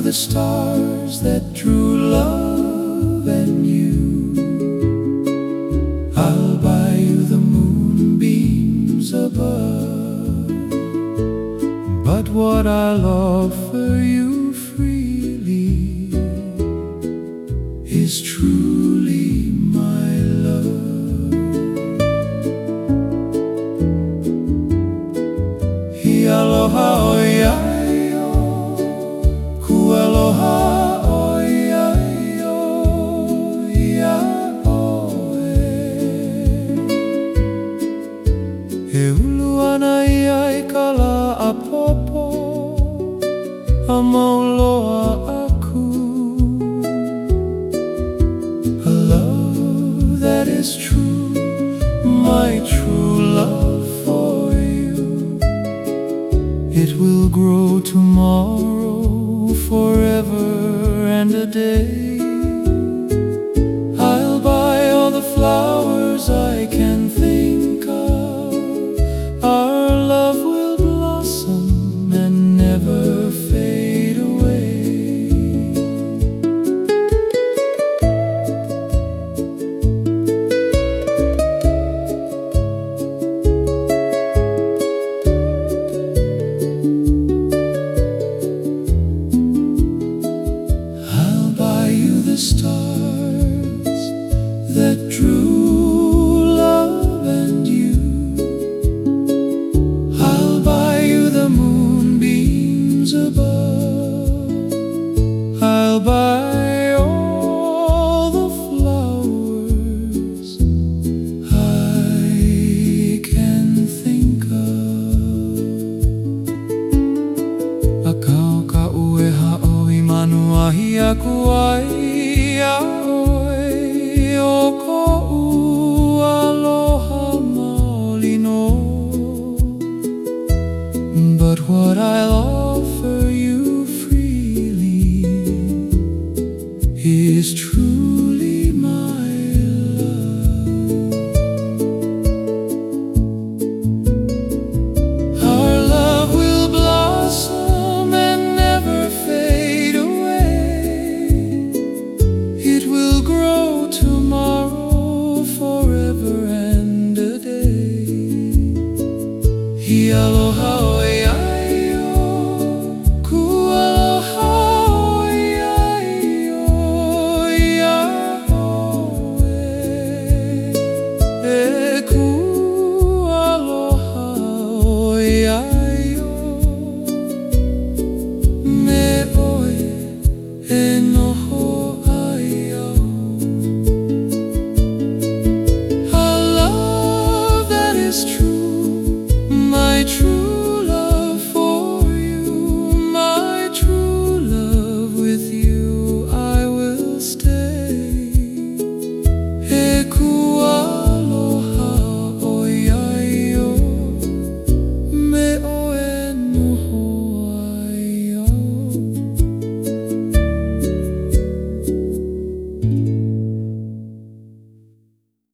the stars that drew love and you. I'll buy you the moonbeams above, but what I'll offer you freely is truly my love. Aloha oiaio, ku aloha oiaio, ia oe. He ulu ana ia I ka la a popo, a mauloa aku. A love that is true, my true love for you. It will grow tomorrow, forever and a day. I'll buy all the flowers I can think of. Our love will blossom and never fade away. The stars that drew love and you. I'll buy you the moonbeams above. I'll buy all the flowers I can think of. Akao ka ue ha'o I manuahi aku ai. Ia oe o ko'u aloha maoli no. But what I'll offer